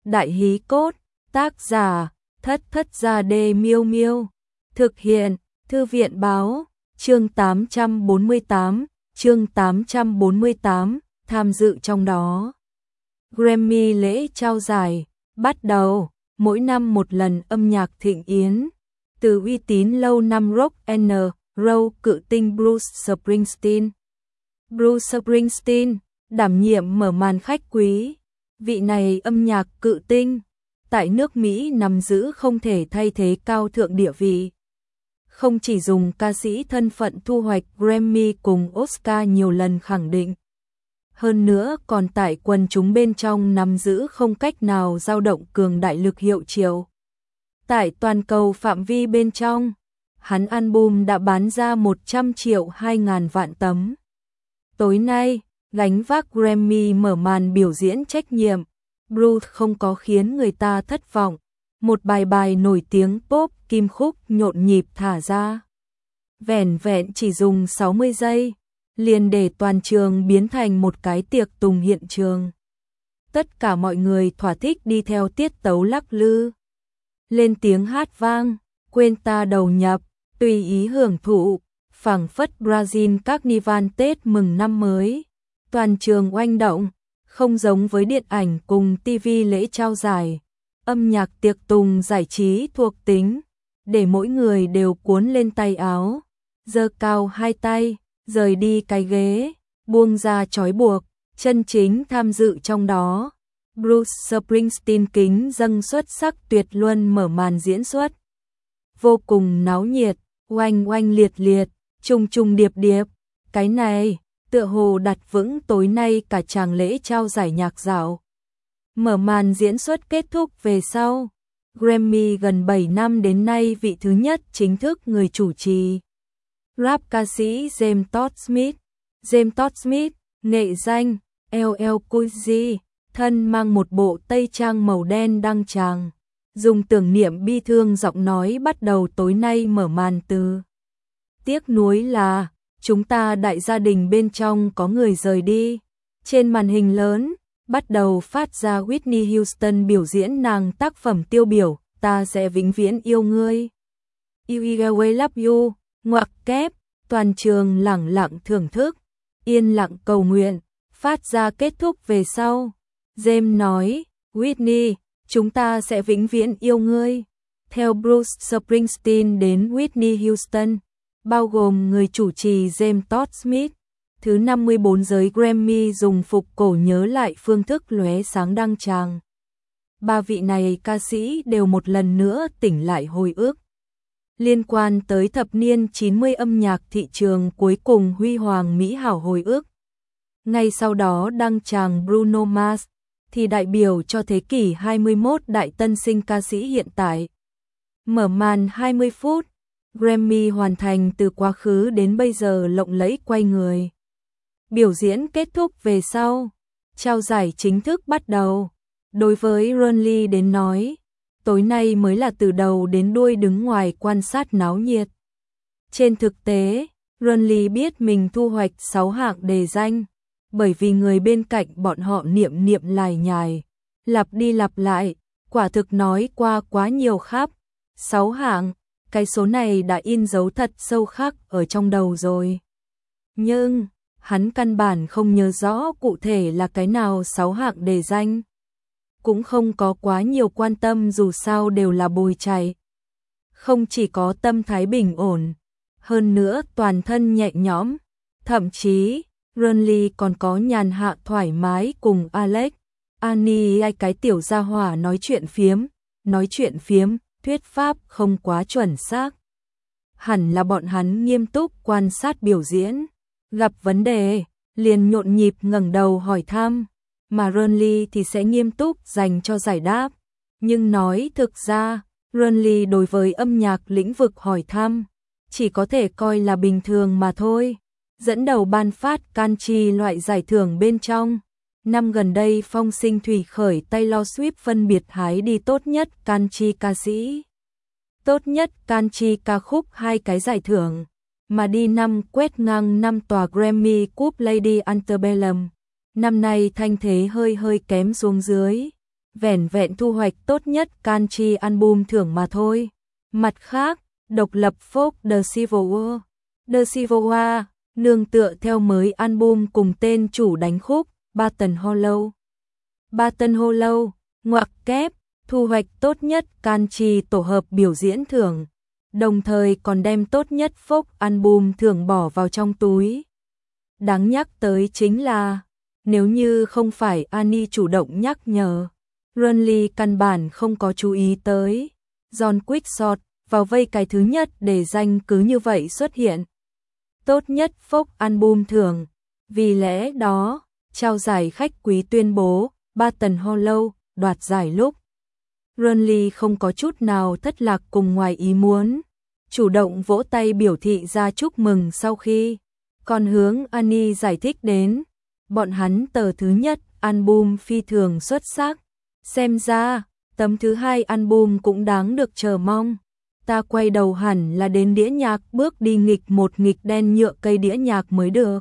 Đại hí cốt, tác giả, Thất Thất Gia Đê Miêu Miêu. Thực hiện, Thư viện Báo, chương 848, tham dự trong đó. Grammy lễ trao giải, bắt đầu, mỗi năm một lần âm nhạc thịnh yến. Từ uy tín lâu năm rock and roll cự tinh Bruce Springsteen. Bruce Springsteen, đảm nhiệm mở màn khách quý. Vị này âm nhạc cự tinh, tại nước Mỹ nắm giữ không thể thay thế cao thượng địa vị. Không chỉ dùng ca sĩ thân phận thu hoạch Grammy cùng Oscar nhiều lần khẳng định. Hơn nữa còn tại quần chúng bên trong nắm giữ không cách nào dao động cường đại lực hiệu triệu. Tại toàn cầu phạm vi bên trong, hắn album đã bán ra 100 triệu 2.000 vạn tấm. Tối nay, gánh vác Grammy mở màn biểu diễn trách nhiệm, Bruce không có khiến người ta thất vọng. Một bài nổi tiếng pop kim khúc nhộn nhịp thả ra. Vẻn vẹn chỉ dùng 60 giây, liền để toàn trường biến thành một cái tiệc tùng hiện trường. Tất cả mọi người thỏa thích đi theo tiết tấu lắc lư. Lên tiếng hát vang, quên ta đầu nhập, tùy ý hưởng thụ, phảng phất Brazil Carnival Tết mừng năm mới. Toàn trường oanh động, không giống với điện ảnh cùng TV lễ trao giải. Âm nhạc tiệc tùng giải trí thuộc tính, để mỗi người đều cuốn lên tay áo, giơ cao hai tay, rời đi cái ghế, buông ra trói buộc, chân chính tham dự trong đó. Bruce Springsteen kính dâng xuất sắc tuyệt luân mở màn diễn xuất. Vô cùng náo nhiệt, oanh oanh liệt liệt, trùng trùng điệp điệp, cái này tựa hồ đặt vững tối nay cả tràng lễ trao giải nhạc dạo. Mở màn diễn xuất kết thúc về sau, Grammy gần 7 năm đến nay vị thứ nhất chính thức người chủ trì. Rap ca sĩ James Todd Smith. James Todd Smith, nghệ danh LL Cool J, thân mang một bộ tây trang màu đen đăng tràng, dùng tưởng niệm bi thương giọng nói bắt đầu tối nay mở màn từ. Tiếc nuối là, chúng ta đại gia đình bên trong có người rời đi. Trên màn hình lớn, bắt đầu phát ra Whitney Houston biểu diễn nàng tác phẩm tiêu biểu, ta sẽ vĩnh viễn yêu ngươi. You Will Love You, ngoặc kép, toàn trường lẳng lặng thưởng thức, yên lặng cầu nguyện, phát ra kết thúc về sau. James nói, Whitney, chúng ta sẽ vĩnh viễn yêu ngươi. Theo Bruce Springsteen đến Whitney Houston, bao gồm người chủ trì James Todd Smith. Thứ 54 giới Grammy dùng phục cổ nhớ lại phương thức lóe sáng đăng tràng. Ba vị này ca sĩ đều một lần nữa tỉnh lại hồi ức liên quan tới thập niên 90 âm nhạc thị trường cuối cùng huy hoàng mỹ hảo hồi ức. Ngay sau đó đăng tràng Bruno Mars, thì đại biểu cho thế kỷ 21 đại tân sinh ca sĩ hiện tại. Mở màn 20 phút, Grammy hoàn thành từ quá khứ đến bây giờ lộng lẫy quay người. Biểu diễn kết thúc về sau, trao giải chính thức bắt đầu. Đối với Ron Lee đến nói, tối nay mới là từ đầu đến đuôi đứng ngoài quan sát náo nhiệt. Trên thực tế, Ron Lee biết mình thu hoạch 6 hạng đề danh, bởi vì người bên cạnh bọn họ niệm lải nhải, lặp đi lặp lại, quả thực nói qua quá nhiều khắp. 6 hạng, cái số này đã in dấu thật sâu khắc ở trong đầu rồi. Nhưng hắn căn bản không nhớ rõ cụ thể là cái nào 6 hạng đề danh. Cũng không có quá nhiều quan tâm dù sao đều là bồi chạy. Không chỉ có tâm thái bình ổn, hơn nữa toàn thân nhẹ nhõm, thậm chí Ron Lee còn có nhàn hạ thoải mái cùng Alex, Annie cái tiểu gia hỏa nói chuyện phiếm, thuyết pháp không quá chuẩn xác. Hẳn là bọn hắn nghiêm túc quan sát biểu diễn. Gặp vấn đề, liền nhộn nhịp ngẩng đầu hỏi thăm, mà Ron Lee thì sẽ nghiêm túc dành cho giải đáp. Nhưng nói thực ra, Ron Lee đối với âm nhạc lĩnh vực hỏi thăm, chỉ có thể coi là bình thường mà thôi. Dẫn đầu ban phát country loại giải thưởng bên trong. Năm gần đây phong sinh thủy khởi Taylor Swift phân biệt hái đi tốt nhất country ca sĩ, tốt nhất country ca khúc 2 cái giải thưởng. Mà đi năm quét ngang 5 tòa Grammy Cup Lady Antebellum. Năm nay thanh thế hơi kém xuống dưới. vẻn vẹn thu hoạch tốt nhất country album thưởng mà thôi. Mặt khác, độc lập folk The Civil War, nương tựa theo mới album cùng tên chủ đánh khúc Barton Hollow, ngoặc kép, thu hoạch tốt nhất country tổ hợp biểu diễn thưởng, đồng thời còn đem tốt nhất folk album thưởng bỏ vào trong túi. Đáng nhắc tới chính là, nếu như không phải Annie chủ động nhắc nhở, Runley căn bản không có chú ý tới. John Quickshot vào vây cái thứ nhất để danh cứ như vậy xuất hiện. Tốt nhất folk album thưởng. Vì lẽ đó, trao giải khách quý tuyên bố Barton Hollow đoạt giải lúc. Runley không có chút nào thất lạc cùng ngoài ý muốn, chủ động vỗ tay biểu thị ra chúc mừng sau khi, còn hướng Annie giải thích đến, bọn hắn tờ thứ nhất album phi thường xuất sắc, xem ra, tấm thứ hai album cũng đáng được chờ mong. Ta quay đầu hẳn là đến đĩa nhạc bước đi nghịch một nghịch đen nhựa cây đĩa nhạc mới được.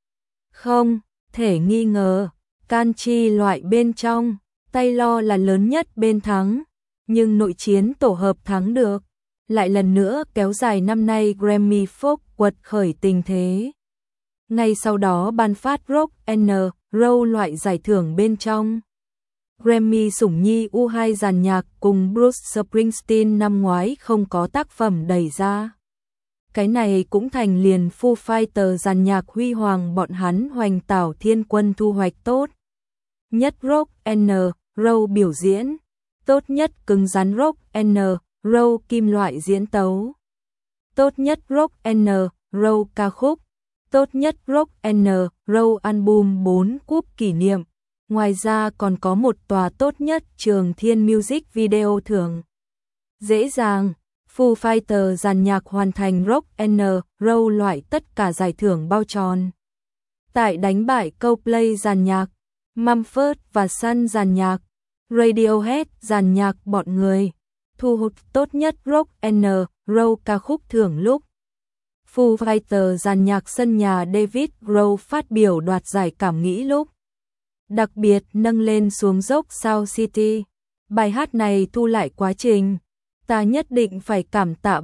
Không thể nghi ngờ, country loại bên trong, Taylor là lớn nhất bên thắng, nhưng nội chiến tổ hợp thắng được, lại lần nữa kéo dài năm nay Grammy Folk quật khởi tình thế. Ngay sau đó ban phát Rock and Roll loại giải thưởng bên trong. Grammy sủng nhi U2 dàn nhạc cùng Bruce Springsteen năm ngoái không có tác phẩm đẩy ra. Cái này cũng thành liền Foo Fighters dàn nhạc huy hoàng bọn hắn hoành tảo thiên quân thu hoạch tốt. Nhất Rock and Roll biểu diễn, tốt nhất cứng rắn Rock and Roll kim loại diễn tấu, tốt nhất Rock and Roll ca khúc, tốt nhất Rock and Roll album 4 cúp kỷ niệm. Ngoài ra còn có một tòa tốt nhất Trường Thiên Music Video thưởng. Dễ dàng, Foo Fighters dàn nhạc hoàn thành Rock and Roll loại tất cả giải thưởng bao tròn. Tại đánh bại Coldplay dàn nhạc, Mumford và Sons dàn nhạc, Radiohead dàn nhạc bọn người, thu hút tốt nhất Rock and Roll ca khúc thưởng lúc. Foo Fighters dàn nhạc sân nhà David Grohl phát biểu đoạt giải cảm nghĩ lúc. Đặc biệt nâng lên xuống dốc South City. Bài hát này thu lại quá trình. Ta nhất định phải cảm tạ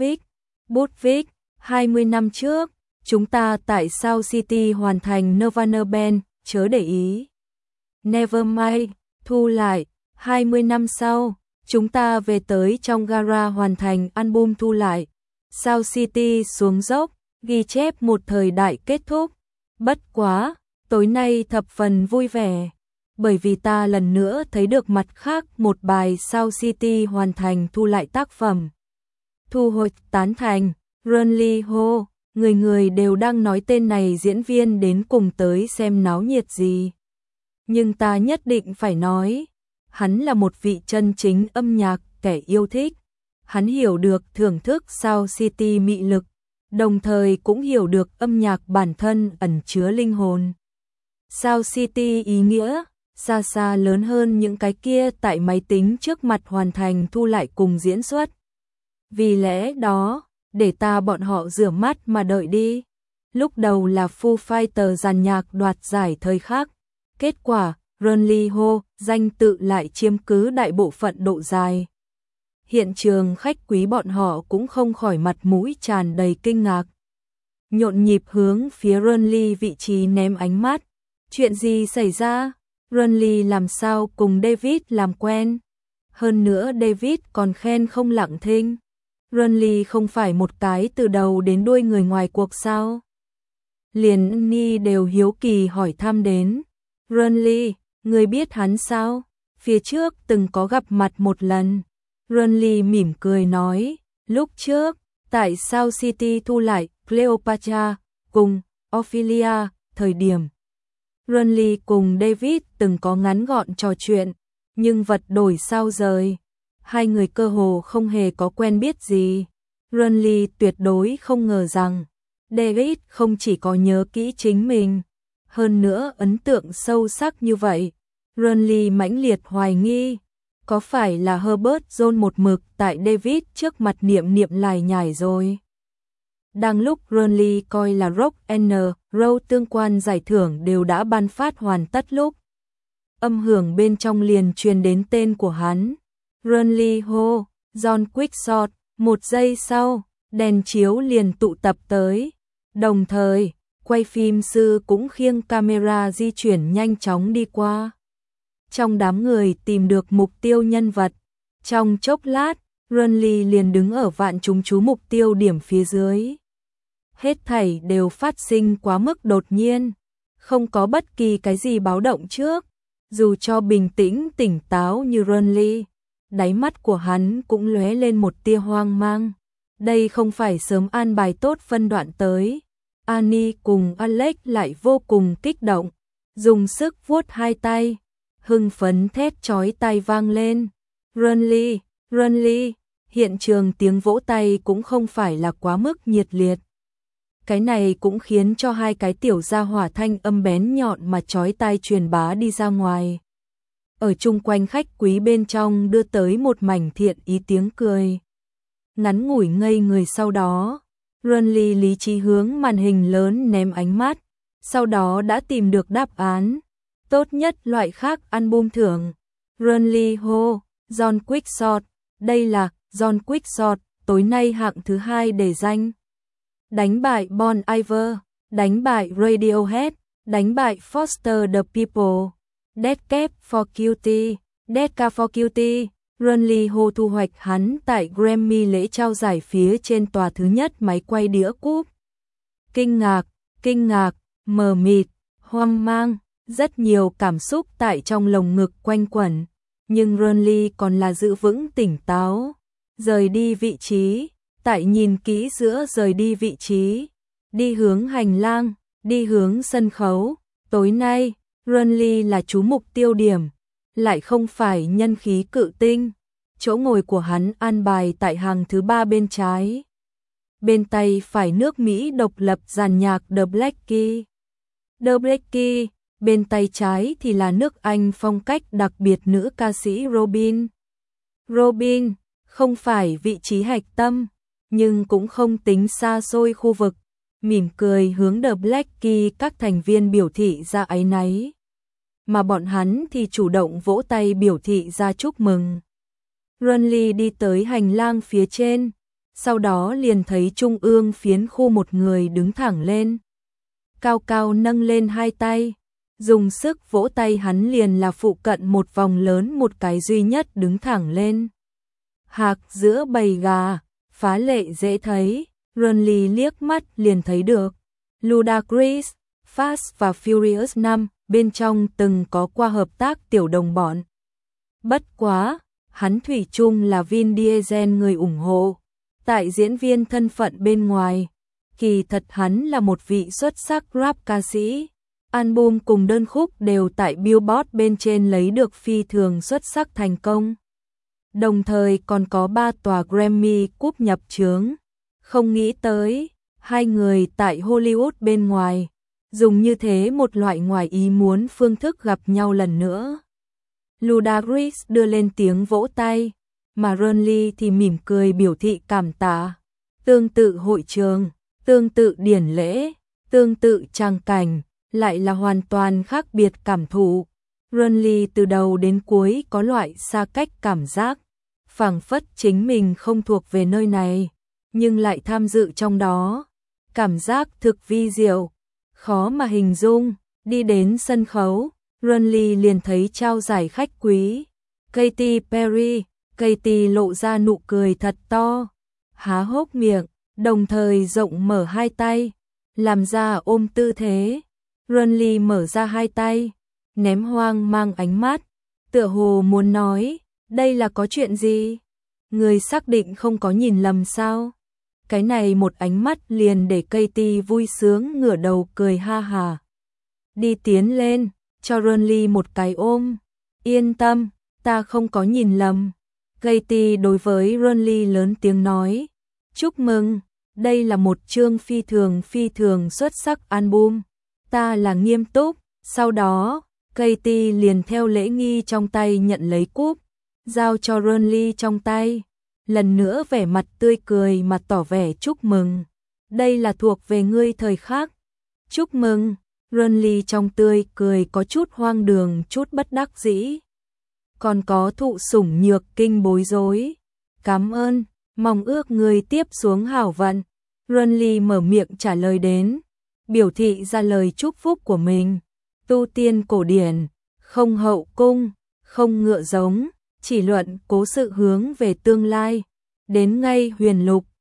Budwig. 20 năm trước, chúng ta tại South City hoàn thành Nirvana Band, chớ để ý. Nevermind, thu lại. 20 năm sau, chúng ta về tới trong gara hoàn thành album thu lại. South City xuống dốc, ghi chép một thời đại kết thúc. Bất quá, tối nay thập phần vui vẻ, bởi vì ta lần nữa thấy được mặt khác một bài South City hoàn thành thu lại tác phẩm. Thu hồi tán thành, Runley hô, người người đều đang nói tên này diễn viên đến cùng tới xem náo nhiệt gì. Nhưng ta nhất định phải nói, hắn là một vị chân chính âm nhạc kẻ yêu thích. Hắn hiểu được thưởng thức South City mị lực, đồng thời cũng hiểu được âm nhạc bản thân ẩn chứa linh hồn. South City ý nghĩa, xa xa lớn hơn những cái kia tại máy tính trước mặt hoàn thành thu lại cùng diễn xuất. Vì lẽ đó, để ta bọn họ rửa mắt mà đợi đi. Lúc đầu là Foo Fighters dàn nhạc đoạt giải thời khắc. Kết quả, Runley hô, danh tự lại chiếm cứ đại bộ phận độ dài. Hiện trường khách quý bọn họ cũng không khỏi mặt mũi tràn đầy kinh ngạc. Nhộn nhịp hướng phía Runley vị trí ném ánh mắt. Chuyện gì xảy ra? Runley làm sao cùng David làm quen? Hơn nữa David còn khen không lặng thinh. Runley không phải một cái từ đầu đến đuôi người ngoài cuộc sao? Liền Annie đều hiếu kỳ hỏi thăm đến. Runley, người biết hắn sao? Phía trước từng có gặp mặt một lần. Runley mỉm cười nói, lúc trước, tại South City thu lại Cleopatra cùng Ophelia, thời điểm. Runley cùng David từng có ngắn gọn trò chuyện, nhưng vật đổi sao rời. Hai người cơ hồ không hề có quen biết gì. Runley tuyệt đối không ngờ rằng, David không chỉ có nhớ kỹ chính mình, hơn nữa ấn tượng sâu sắc như vậy. Runley mãnh liệt hoài nghi, có phải là Herbert Jones một mực tại David trước mặt niệm lải nhải rồi. Đang lúc Runley coi là Rock and Roll tương quan giải thưởng đều đã ban phát hoàn tất lúc. âm hưởng bên trong liền truyền đến tên của hắn. Runley hô, John Quickshot, 1 giây sau, đèn chiếu liền tụ tập tới. Đồng thời, quay phim sư cũng khiêng camera di chuyển nhanh chóng đi qua. Trong đám người tìm được mục tiêu nhân vật. Trong chốc lát, Runley liền đứng ở vạn chúng chú mục tiêu điểm phía dưới. Hết thảy đều phát sinh quá mức đột nhiên, không có bất kỳ cái gì báo động trước. Dù cho bình tĩnh tỉnh táo như Runley, đáy mắt của hắn cũng lóe lên một tia hoang mang. Đây không phải sớm an bài tốt phân đoạn tới. Annie cùng Alex lại vô cùng kích động, dùng sức vuốt hai tay, hưng phấn thét chói tai vang lên. Runley, Runley, hiện trường tiếng vỗ tay cũng không phải là quá mức nhiệt liệt. Cái này cũng khiến cho hai cái tiểu gia hỏa thanh âm bén nhọn mà chói tai truyền bá đi ra ngoài. Ở chung quanh khách quý bên trong đưa tới một mảnh thiện ý tiếng cười. Ngắn ngủi ngây người sau đó, Runley lý trí hướng màn hình lớn ném ánh mắt, sau đó đã tìm được đáp án. Tốt nhất loại khác album thưởng. Runley hô, John Quickshot, đây là John Quickshot, tối nay hạng thứ 2 để danh. Đánh bại Bon Iver, đánh bại Radiohead, đánh bại Foster the People, Dead Cab for Cutie, Dead Cab for Cutie. Runley hô thu hoạch hắn tại Grammy lễ trao giải phía trên tòa thứ nhất máy quay đĩa cúp. Kinh ngạc, mờ mịt, hoang mang, rất nhiều cảm xúc tại trong lồng ngực quanh quẩn, nhưng Runley còn là giữ vững tỉnh táo. Rời đi vị trí, tại nhìn kỹ giữa rời đi vị trí, đi hướng hành lang, đi hướng sân khấu. Tối nay, Runley là chú mục tiêu điểm, lại không phải nhân khí cự tinh. Chỗ ngồi của hắn an bài tại hàng thứ 3 bên trái. Bên tay phải nước Mỹ độc lập dàn nhạc The Black Keys. The Black Keys, bên tay trái thì là nước Anh phong cách đặc biệt nữ ca sĩ Robyn. Robyn không phải vị trí hạch tâm, nhưng cũng không tính xa xôi khu vực. Mỉm cười hướng The Black Keys các thành viên biểu thị ra áy náy, mà bọn hắn thì chủ động vỗ tay biểu thị ra chúc mừng. Runley đi tới hành lang phía trên, sau đó liền thấy trung ương phiến khu một người đứng thẳng lên. Cao cao nâng lên hai tay, dùng sức vỗ tay hắn liền là phụ cận một vòng lớn một cái duy nhất đứng thẳng lên. Hạc giữa bầy gà, phá lệ dễ thấy, Runley liếc mắt liền thấy được. Ludacris, Fast và Furious 5 bên trong từng có qua hợp tác tiểu đồng bọn. Bất quá, hắn thủy chung là Vin Diesel người ủng hộ. Tại diễn viên thân phận bên ngoài, kỳ thật hắn là một vị xuất sắc rap ca sĩ. Album cùng đơn khúc đều tại Billboard bên trên lấy được phi thường xuất sắc thành công. Đồng thời còn có 3 tòa Grammy cúp nhập chướng. Không nghĩ tới, hai người tại Hollywood bên ngoài, dùng như thế một loại ngoài ý muốn phương thức gặp nhau lần nữa. Ludacris đưa lên tiếng vỗ tay, mà Runley thì mỉm cười biểu thị cảm tạ. Tương tự hội trường, tương tự điển lễ, tương tự trang cảnh, lại là hoàn toàn khác biệt cảm thụ. Runley từ đầu đến cuối có loại xa cách cảm giác, phảng phất chính mình không thuộc về nơi này, nhưng lại tham dự trong đó. Cảm giác thực vi diệu, khó mà hình dung. Đi đến sân khấu, Runley liền thấy trao giải khách quý. Katy Perry, Katy lộ ra nụ cười thật to, há hốc miệng, đồng thời rộng mở hai tay, làm ra ôm tư thế. Runley mở ra hai tay, ném hoang mang ánh mắt, tựa hồ muốn nói, đây là có chuyện gì? Người xác định không có nhìn lầm sao? Cái này một ánh mắt liền để Katy vui sướng ngửa đầu cười ha hà. Đi tiến lên, cho Runley một cái ôm. Yên tâm, ta không có nhìn lầm. Katy đối với Runley lớn tiếng nói. Chúc mừng, đây là một chương phi thường xuất sắc album. Ta là nghiêm túc. Sau đó, Katy liền theo lễ nghi trong tay nhận lấy cúp, giao cho Runley trong tay. Lần nữa vẻ mặt tươi cười mà tỏ vẻ chúc mừng. Đây là thuộc về ngươi thời khắc. Chúc mừng. Renly trong tươi cười có chút hoang đường, chút bất đắc dĩ. Còn có thụ sủng nhược kinh bối rối. Cảm ơn, mong ước người tiếp xuống hảo vận. Renly mở miệng trả lời đến, biểu thị ra lời chúc phúc của mình. Tu tiên cổ điển, không hậu cung, không ngựa giống, chỉ luận cố sự hướng về tương lai. Đến ngay huyền lục,